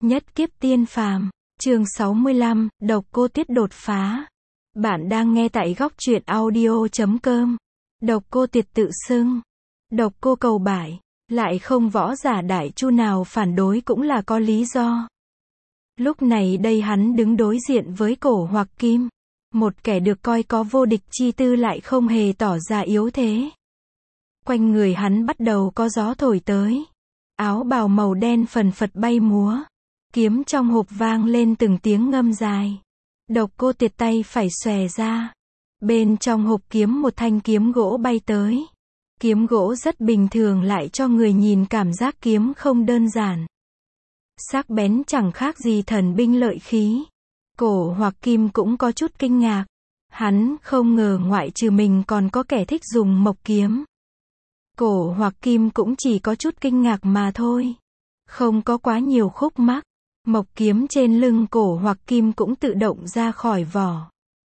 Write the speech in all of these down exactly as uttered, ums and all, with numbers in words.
Nhất kiếp tiên phàm, chương sáu mươi lăm, độc cô Tiết đột phá. Bạn đang nghe tại góc truyện audio chấm com. Độc cô Tiệt tự xưng, độc cô cầu bại, lại không võ giả đại chu nào phản đối cũng là có lý do. Lúc này đây hắn đứng đối diện với Cổ Hoặc Kim, một kẻ được coi có vô địch chi tư lại không hề tỏ ra yếu thế. Quanh người hắn bắt đầu có gió thổi tới, áo bào màu đen phần phật bay múa, kiếm trong hộp vang lên từng tiếng ngâm dài. Độc cô Tiệt tay phải xòe ra, bên trong hộp kiếm một thanh kiếm gỗ bay tới. Kiếm gỗ rất bình thường lại cho người nhìn cảm giác kiếm không đơn giản. Sắc bén chẳng khác gì thần binh lợi khí. Cổ Hoặc Kim cũng có chút kinh ngạc. Hắn không ngờ ngoại trừ mình còn có kẻ thích dùng mộc kiếm. Cổ Hoặc Kim cũng chỉ có chút kinh ngạc mà thôi. Không có quá nhiều khúc mắc. Mộc kiếm trên lưng Cổ Hoặc Kim cũng tự động ra khỏi vỏ.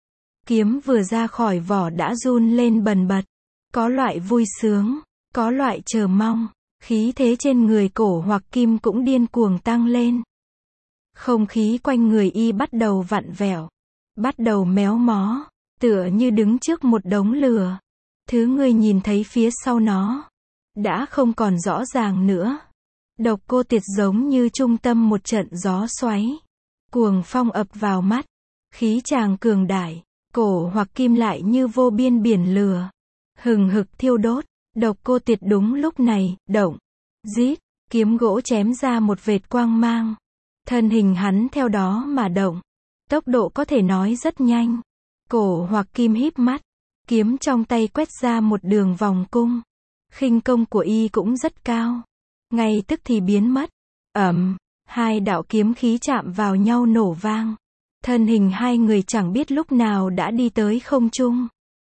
Kiếm vừa ra khỏi vỏ đã run lên bần bật. Có loại vui sướng, có loại chờ mong. Khí thế trên người Cổ Hoặc Kim cũng điên cuồng tăng lên. Không khí quanh người y bắt đầu vặn vẹo, bắt đầu méo mó, tựa như đứng trước một đống lửa. Thứ người nhìn thấy phía sau nó đã không còn rõ ràng nữa. Độc cô Tiệt giống như trung tâm một trận gió xoáy, cuồng phong ập vào mắt, khí tràng cường đại. Cổ Hoặc Kim lại như vô biên biển lửa, hừng hực thiêu đốt. Độc cô Tiệt đúng lúc này, động, rít, kiếm gỗ chém ra một vệt quang mang. Thân hình hắn theo đó mà động. Tốc độ có thể nói rất nhanh. Cổ Hoặc Kim híp mắt, kiếm trong tay quét ra một đường vòng cung. Khinh công của y cũng rất cao. Ngay tức thì biến mất. Ầm, hai đạo kiếm khí chạm vào nhau nổ vang. Thân hình hai người chẳng biết lúc nào đã đi tới không trung.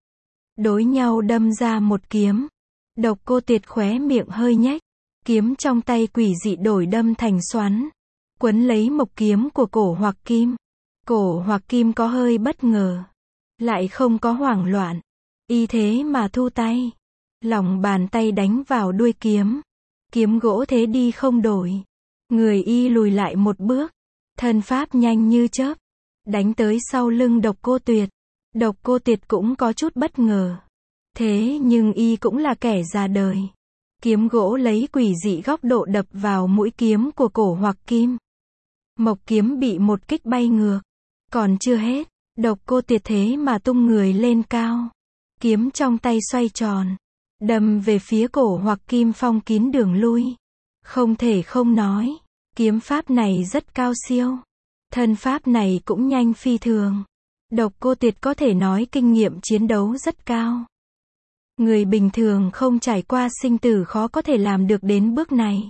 Đối nhau đâm ra một kiếm. Độc cô Tiệt khóe miệng hơi nhếch. Kiếm trong tay quỷ dị đổi đâm thành xoắn, quấn lấy mộc kiếm của Cổ Hoặc Kim. Cổ Hoặc Kim có hơi bất ngờ, lại không có hoảng loạn. Y thế mà thu tay, lòng bàn tay đánh vào đuôi kiếm. Kiếm gỗ thế đi không đổi. Người y lùi lại một bước, thân pháp nhanh như chớp, đánh tới sau lưng Độc cô Tuyệt. Độc cô Tiệt cũng có chút bất ngờ. Thế nhưng y cũng là kẻ già đời. Kiếm gỗ lấy quỷ dị góc độ đập vào mũi kiếm của Cổ Hoặc Kim. Mộc kiếm bị một kích bay ngược. Còn chưa hết, Độc cô Tiệt thế mà tung người lên cao. Kiếm trong tay xoay tròn, đâm về phía Cổ Hoặc Kim phong kín đường lui. Không thể không nói, kiếm pháp này rất cao siêu. Thân pháp này cũng nhanh phi thường. Độc cô Tiệt có thể nói kinh nghiệm chiến đấu rất cao. Người bình thường không trải qua sinh tử khó có thể làm được đến bước này.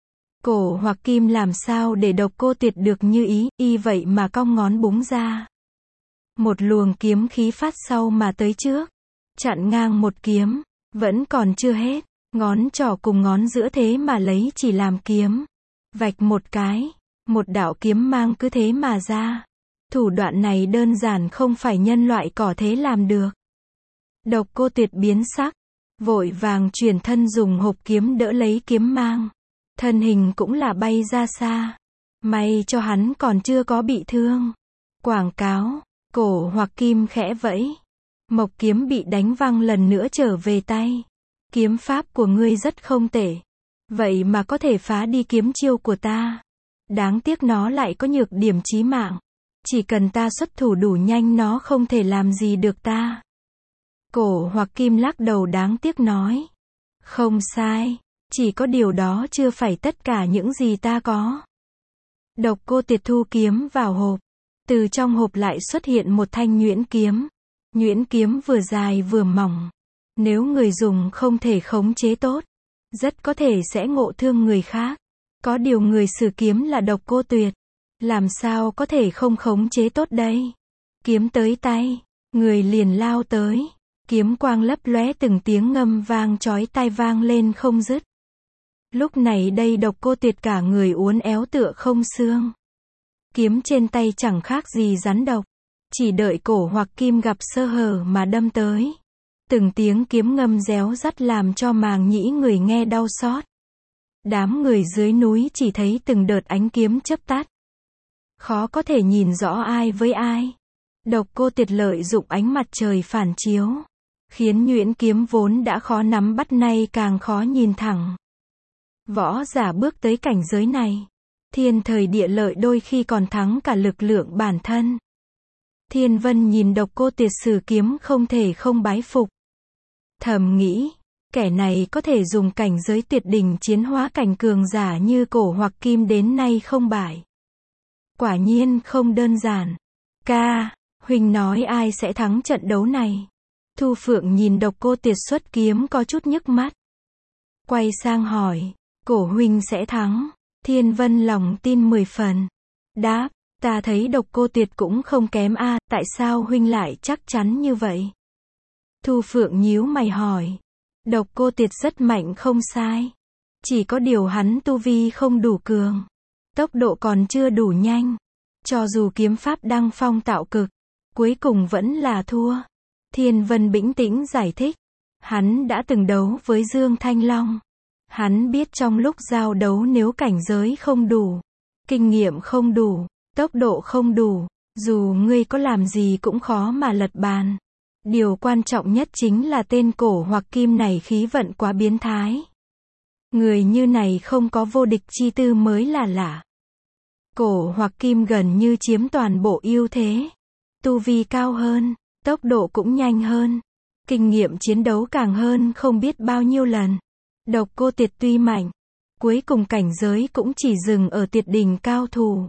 Cổ Hoặc Kim làm sao để Độc cô Tiệt được như ý, y vậy mà cong ngón búng ra. Một luồng kiếm khí phát sau mà tới trước, chặn ngang một kiếm, vẫn còn chưa hết, ngón trỏ cùng ngón giữa thế mà lấy chỉ làm kiếm. Vạch một cái, một đạo kiếm mang cứ thế mà ra. Thủ đoạn này đơn giản không phải nhân loại có thể làm được. Độc cô Tuyệt biến sắc, vội vàng chuyển thân dùng hộp kiếm đỡ lấy kiếm mang. Thân hình cũng là bay ra xa. May cho hắn còn chưa có bị thương. Quảng cáo, Cổ Hoặc Kim khẽ vẫy. Mộc kiếm bị đánh văng lần nữa trở về tay. Kiếm pháp của ngươi rất không tệ. Vậy mà có thể phá đi kiếm chiêu của ta. Đáng tiếc nó lại có nhược điểm chí mạng. Chỉ cần ta xuất thủ đủ nhanh nó không thể làm gì được ta. Cổ Hoặc Kim lắc đầu đáng tiếc nói. Không sai, chỉ có điều đó chưa phải tất cả những gì ta có. Độc cô Tiệt thu kiếm vào hộp. Từ trong hộp lại xuất hiện một thanh nhuyễn kiếm. Nhuyễn kiếm vừa dài vừa mỏng. Nếu người dùng không thể khống chế tốt, rất có thể sẽ ngộ thương người khác. Có điều người sử kiếm là Độc cô Tuyệt. Làm sao có thể không khống chế tốt đây? Kiếm tới tay, người liền lao tới. Kiếm quang lấp lóe từng tiếng ngâm vang chói tai vang lên không dứt. Lúc này đây Độc cô Tuyệt cả người uốn éo tựa không xương. Kiếm trên tay chẳng khác gì rắn độc. Chỉ đợi Cổ Hoặc Kim gặp sơ hở mà đâm tới. Từng tiếng kiếm ngâm réo rắt làm cho màng nhĩ người nghe đau xót. Đám người dưới núi chỉ thấy từng đợt ánh kiếm chớp tắt. Khó có thể nhìn rõ ai với ai. Độc Cô Tiệt lợi dụng ánh mặt trời phản chiếu, khiến nhuyễn kiếm vốn đã khó nắm bắt nay càng khó nhìn thẳng. Võ giả bước tới cảnh giới này, thiên thời địa lợi đôi khi còn thắng cả lực lượng bản thân. Thiên Vân nhìn Độc Cô Tiệt sử kiếm không thể không bái phục. Thầm nghĩ, kẻ này có thể dùng cảnh giới tuyệt đỉnh chiến hóa cảnh cường giả như Cổ hoặc Kim đến nay không bại. Quả nhiên không đơn giản. Ca, huynh nói ai sẽ thắng trận đấu này? Thu Phượng nhìn Độc Cô Tiệt xuất kiếm có chút nhức mắt. Quay sang hỏi, Cổ huynh sẽ thắng. Thiên Vân lòng tin mười phần. Đáp, ta thấy Độc Cô Tiệt cũng không kém a, tại sao huynh lại chắc chắn như vậy? Thu Phượng nhíu mày hỏi. Độc Cô Tiệt rất mạnh không sai. Chỉ có điều hắn tu vi không đủ cường. Tốc độ còn chưa đủ nhanh. Cho dù kiếm pháp đăng phong tạo cực, cuối cùng vẫn là thua. Thiên Vân bình tĩnh giải thích. Hắn đã từng đấu với Dương Thanh Long. Hắn biết trong lúc giao đấu nếu cảnh giới không đủ, kinh nghiệm không đủ, tốc độ không đủ, dù ngươi có làm gì cũng khó mà lật bàn. Điều quan trọng nhất chính là tên Cổ hoặc Kim này khí vận quá biến thái. Người như này không có vô địch chi tư mới là lạ. Cổ hoặc Kim gần như chiếm toàn bộ ưu thế. Tu vi cao hơn, tốc độ cũng nhanh hơn, kinh nghiệm chiến đấu càng hơn không biết bao nhiêu lần. Độc Cô Tiệt tuy mạnh, cuối cùng cảnh giới cũng chỉ dừng ở tuyệt đỉnh cao thủ.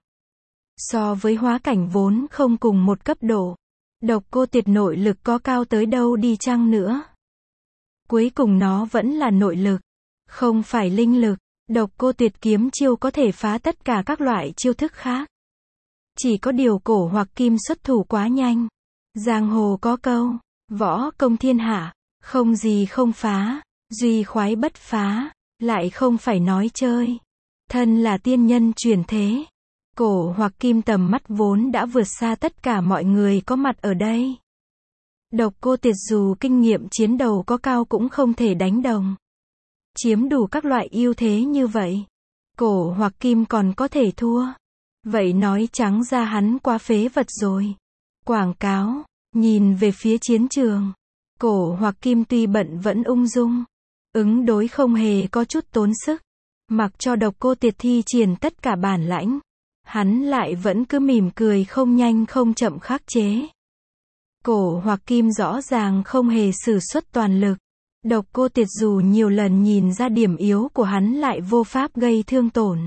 So với hóa cảnh vốn không cùng một cấp độ, Độc Cô Tiệt nội lực có cao tới đâu đi chăng nữa, cuối cùng nó vẫn là nội lực, không phải linh lực. Độc Cô Tiệt kiếm chiêu có thể phá tất cả các loại chiêu thức khác. Chỉ có điều Cổ hoặc Kim xuất thủ quá nhanh. Giang hồ có câu, võ công thiên hạ, không gì không phá, duy khoái bất phá, lại không phải nói chơi. Thân là tiên nhân truyền thế, Cổ hoặc Kim tầm mắt vốn đã vượt xa tất cả mọi người có mặt ở đây. Độc Cô Tiệt dù kinh nghiệm chiến đấu có cao cũng không thể đánh đồng. Chiếm đủ các loại ưu thế như vậy, Cổ hoặc Kim còn có thể thua. Vậy nói trắng ra hắn quá phế vật rồi. Quảng cáo, nhìn về phía chiến trường, Cổ hoặc Kim tuy bận vẫn ung dung, ứng đối không hề có chút tốn sức. Mặc cho Độc Cô Tiệt thi triển tất cả bản lãnh, hắn lại vẫn cứ mỉm cười không nhanh không chậm khắc chế. Cổ hoặc Kim rõ ràng không hề sử xuất toàn lực. Độc Cô Tiệt dù nhiều lần nhìn ra điểm yếu của hắn lại vô pháp gây thương tổn.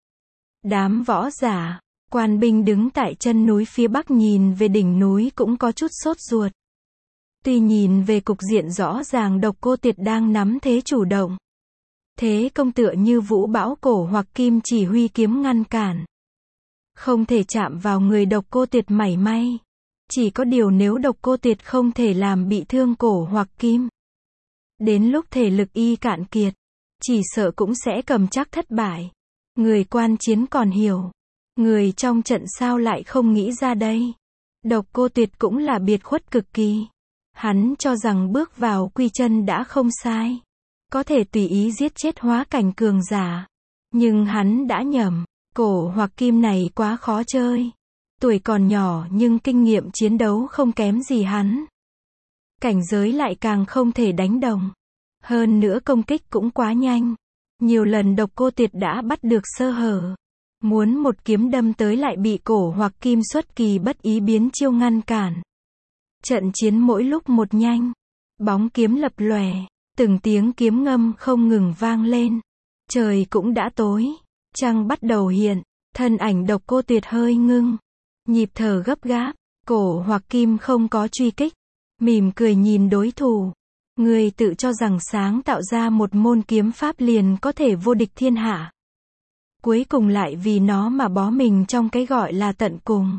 Đám võ giả, quan binh đứng tại chân núi phía bắc nhìn về đỉnh núi cũng có chút sốt ruột. Tuy nhìn về cục diện rõ ràng Độc Cô Tiệt đang nắm thế chủ động. Thế công tựa như vũ bão, Cổ hoặc Kim chỉ huy kiếm ngăn cản. Không thể chạm vào người Độc Cô Tiệt mảy may. Chỉ có điều nếu Độc Cô Tiệt không thể làm bị thương Cổ hoặc Kim, đến lúc thể lực y cạn kiệt, chỉ sợ cũng sẽ cầm chắc thất bại. Người quan chiến còn hiểu, người trong trận sao lại không nghĩ ra đây. Độc Cô Tiệt cũng là biệt khuất cực kỳ. Hắn cho rằng bước vào quy chân đã không sai, có thể tùy ý giết chết hóa cảnh cường giả. Nhưng hắn đã nhầm, Cổ hoặc Kim này quá khó chơi. Tuổi còn nhỏ nhưng kinh nghiệm chiến đấu không kém gì hắn. Cảnh giới lại càng không thể đánh đồng. Hơn nữa công kích cũng quá nhanh. Nhiều lần Độc Cô Tiệt đã bắt được sơ hở. Muốn một kiếm đâm tới lại bị Cổ hoặc Kim xuất kỳ bất ý biến chiêu ngăn cản. Trận chiến mỗi lúc một nhanh. Bóng kiếm lập lòe. Từng tiếng kiếm ngâm không ngừng vang lên. Trời cũng đã tối. Trăng bắt đầu hiện. Thân ảnh Độc Cô Tiệt hơi ngưng. Nhịp thở gấp gáp. Cổ hoặc Kim không có truy kích. Mỉm cười nhìn đối thủ. Người tự cho rằng sáng tạo ra một môn kiếm pháp liền có thể vô địch thiên hạ. Cuối cùng lại vì nó mà bó mình trong cái gọi là tận cùng.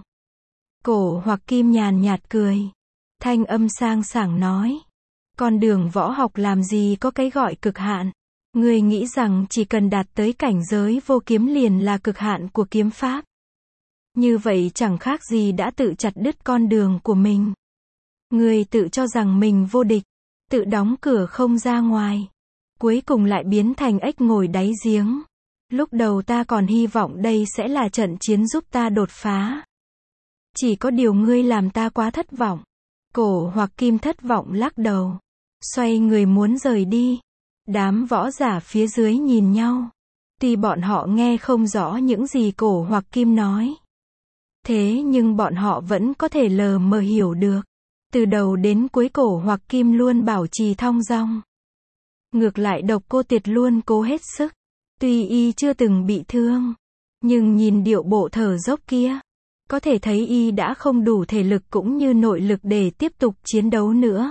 Cổ hoặc Kim nhàn nhạt cười. Thanh âm sang sảng nói. Con đường võ học làm gì có cái gọi cực hạn. Người nghĩ rằng chỉ cần đạt tới cảnh giới vô kiếm liền là cực hạn của kiếm pháp. Như vậy chẳng khác gì đã tự chặt đứt con đường của mình. Người tự cho rằng mình vô địch, tự đóng cửa không ra ngoài, cuối cùng lại biến thành ếch ngồi đáy giếng. Lúc đầu ta còn hy vọng đây sẽ là trận chiến giúp ta đột phá. Chỉ có điều ngươi làm ta quá thất vọng. Cổ Hoặc Kim thất vọng lắc đầu. Xoay người muốn rời đi. Đám võ giả phía dưới nhìn nhau. Tuy bọn họ nghe không rõ những gì Cổ Hoặc Kim nói. Thế nhưng bọn họ vẫn có thể lờ mờ hiểu được. Từ đầu đến cuối Cổ Hoặc Kim luôn bảo trì thong dong. Ngược lại Độc Cô Tuyệt luôn cố hết sức. Tuy y chưa từng bị thương. Nhưng nhìn điệu bộ thở dốc kia. Có thể thấy y đã không đủ thể lực cũng như nội lực để tiếp tục chiến đấu nữa.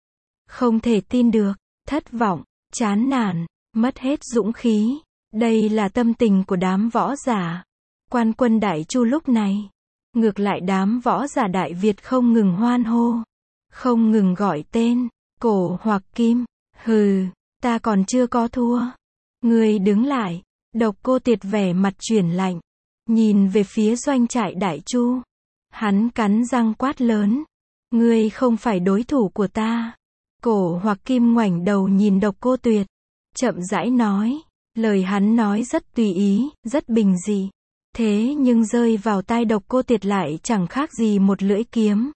Không thể tin được, thất vọng, chán nản, mất hết dũng khí. Đây là tâm tình của đám võ giả. Quan quân Đại Chu lúc này. Ngược lại đám võ giả Đại Việt không ngừng hoan hô. Không ngừng gọi tên. Cổ Hoặc Kim. Hừ, ta còn chưa có thua. Ngươi đứng lại. Độc Cô Tuyệt vẻ mặt chuyển lạnh. Nhìn về phía doanh trại Đại Chu. Hắn cắn răng quát lớn. Ngươi không phải đối thủ của ta. Cổ Hoặc Kim ngoảnh đầu nhìn Độc Cô Tuyệt. Chậm rãi nói. Lời hắn nói rất tùy ý, rất bình dị. Thế nhưng rơi vào tai Độc Cô Tuyệt lại chẳng khác gì một lưỡi kiếm.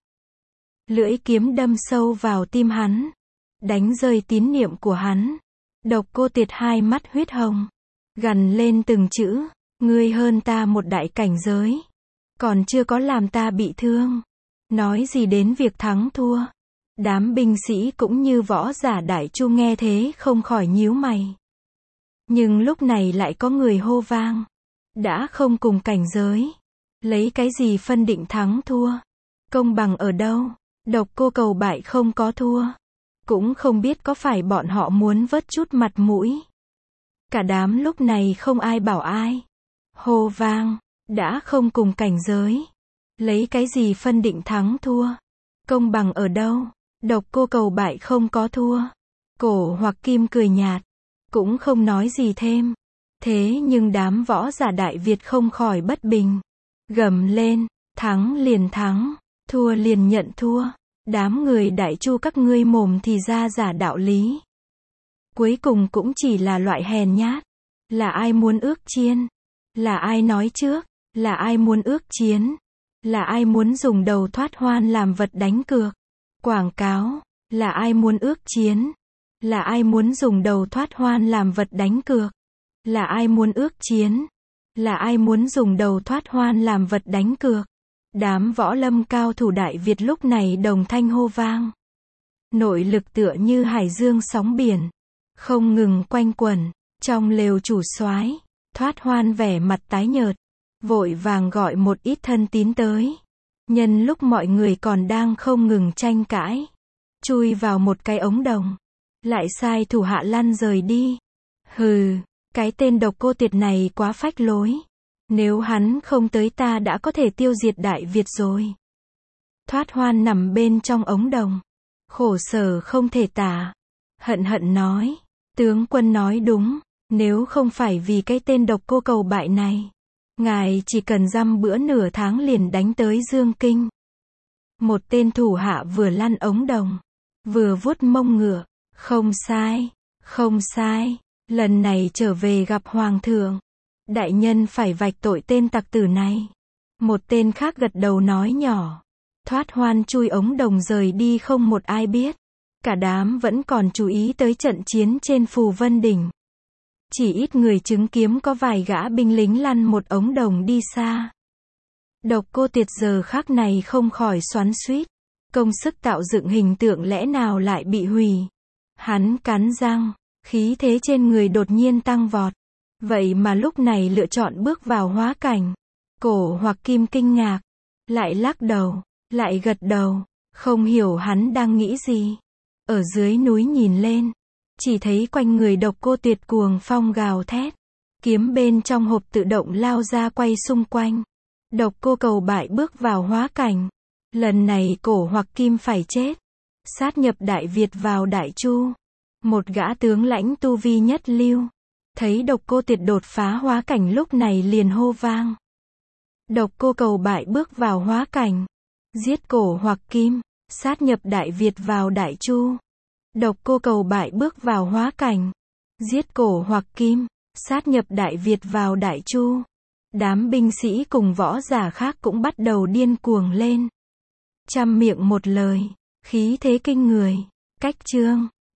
Lưỡi kiếm đâm sâu vào tim hắn. Đánh rơi tín niệm của hắn. Độc Cô Tuyệt hai mắt huyết hồng. Gằn lên từng chữ. Ngươi hơn ta một đại cảnh giới. Còn chưa có làm ta bị thương. Nói gì đến việc thắng thua. Đám binh sĩ cũng như võ giả Đại Chu nghe thế không khỏi nhíu mày. Nhưng lúc này lại có người hô vang. Đã không cùng cảnh giới. Lấy cái gì phân định thắng thua. Công bằng ở đâu. Độc Cô cầu bại không có thua. Cũng không biết có phải bọn họ muốn vớt chút mặt mũi. Cả đám lúc này không ai bảo ai. Hô vang. Đã không cùng cảnh giới. Lấy cái gì phân định thắng thua. Công bằng ở đâu. Độc Cô cầu bại không có thua. Cổ Hoặc Kim cười nhạt. Cũng không nói gì thêm. Thế nhưng đám võ giả Đại Việt không khỏi bất bình. Gầm lên. Thắng liền thắng. Thua liền nhận thua. Đám người Đại Chu các ngươi mồm thì ra giả đạo lý. Cuối cùng cũng chỉ là loại hèn nhát. Là ai muốn ước chiến? Là ai nói trước? Là ai muốn ước chiến? Là ai muốn dùng đầu thoát hoan làm vật đánh cược? Quảng cáo. Là ai muốn ước chiến? Là ai muốn dùng đầu thoát hoan làm vật đánh cược? Là ai muốn ước chiến? Là ai muốn dùng đầu thoát hoan làm vật đánh cược? Đám võ lâm cao thủ Đại Việt lúc này đồng thanh hô vang. Nội lực tựa như hải dương sóng biển. Không ngừng quanh quẩn. Trong lều chủ soái, Thoát Hoan vẻ mặt tái nhợt. Vội vàng gọi một ít thân tín tới. Nhân lúc mọi người còn đang không ngừng tranh cãi. Chui vào một cái ống đồng. Lại sai thủ hạ lăn rời đi. Hừ, cái tên Độc Cô Tuyệt này quá phách lối. Nếu hắn không tới ta đã có thể tiêu diệt Đại Việt rồi. Thoát Hoan nằm bên trong ống đồng. Khổ sở không thể tả. Hận hận nói. Tướng quân nói đúng. Nếu không phải vì cái tên Độc Cô cầu bại này. Ngài chỉ cần dăm bữa nửa tháng liền đánh tới Dương Kinh. Một tên thủ hạ vừa lăn ống đồng. Vừa vuốt mông ngựa. Không sai. Không sai. Lần này trở về gặp Hoàng thượng. Đại nhân phải vạch tội tên tặc tử này. Một tên khác gật đầu nói nhỏ. Thoát Hoan chui ống đồng rời đi không một ai biết. Cả đám vẫn còn chú ý tới trận chiến trên Phù Vân Đỉnh. Chỉ ít người chứng kiến có vài gã binh lính lăn một ống đồng đi xa. Độc Cô Tuyệt giờ khắc này không khỏi xoắn xuýt. Công sức tạo dựng hình tượng lẽ nào lại bị hủy. Hắn cắn răng, khí thế trên người đột nhiên tăng vọt. Vậy mà lúc này lựa chọn bước vào hóa cảnh. Cổ Hoặc Kim kinh ngạc. Lại lắc đầu, lại gật đầu. Không hiểu hắn đang nghĩ gì. Ở dưới núi nhìn lên. Chỉ thấy quanh người Độc Cô Tuyệt cuồng phong gào thét. Kiếm bên trong hộp tự động lao ra quay xung quanh. Độc Cô cầu bại bước vào hóa cảnh. Lần này Cổ Hoặc Kim phải chết. Sát nhập Đại Việt vào Đại Chu. Một gã tướng lãnh tu vi nhất lưu. Thấy Độc Cô Tuyệt đột phá hóa cảnh lúc này liền hô vang. Độc Cô cầu bại bước vào hóa cảnh. Giết Cổ Hoặc Kim. Sát nhập Đại Việt vào Đại Chu. Độc Cô cầu bại bước vào hóa cảnh. Giết Cổ Hoặc Kim. sát nhập Đại Việt vào Đại Chu. Đám binh sĩ cùng võ giả khác cũng bắt đầu điên cuồng lên. Trăm miệng một lời, khí thế kinh người. Cách chương